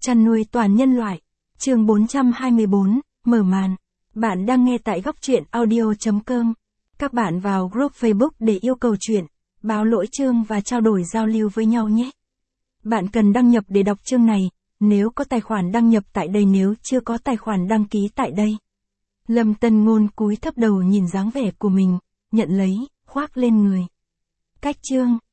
Chăn nuôi toàn nhân loại. Chương 424, mở màn. Bạn đang nghe tại Góc Truyện Audio.com. Các bạn vào group Facebook để yêu cầu chuyện, báo lỗi chương và trao đổi giao lưu với nhau nhé. Bạn cần đăng nhập để đọc chương này, nếu có tài khoản đăng nhập tại đây, nếu chưa có tài khoản đăng ký tại đây. Lâm Tân Ngôn cúi thấp đầu nhìn dáng vẻ của mình, nhận lấy, khoác lên người. Cách chương.